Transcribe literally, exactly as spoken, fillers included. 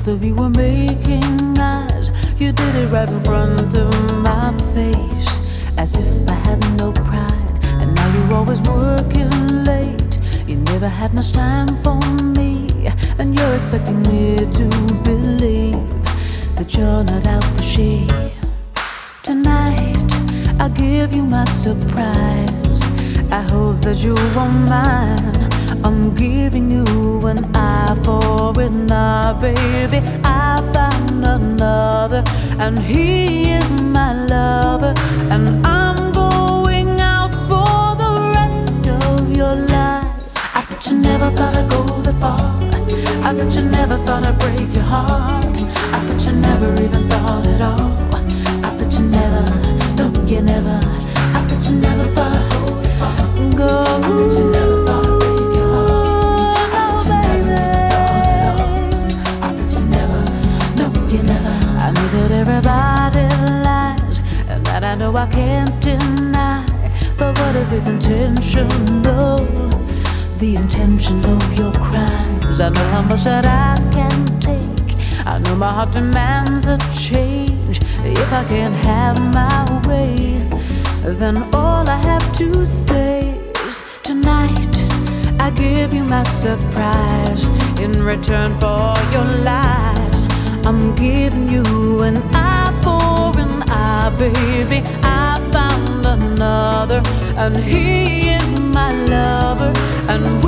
both of you were making eyes. You did it right in front of my face, as if I had no pride. And now you're always working late. You never had much time for me, and you're expecting me to believe that you're not out for she. Tonight I give you my surprise. I hope that you won't mind. I'm giving you an eye for an eye, baby. I found another, and he is my lover, and I'm going out for the rest of your life. I bet you never thought I'd go that far. I bet you never thought I'd break your heart. I bet you never even thought at all. I bet you never, no, you never. I bet you never thought go. I bet you never thought I'd break your heart. I bet you never even thought at all. I bet you never, no, you never. I know that everybody lies, and that I know I can't deny. But what if it's intentional? The intention of your crimes. I know how much that I can take. I know my heart demands a change. If I can't have my way, then all I have to say is tonight I give you my surprise. In return for your lies, I'm giving you an eye for an eye, baby. I found another, and he is my lover, and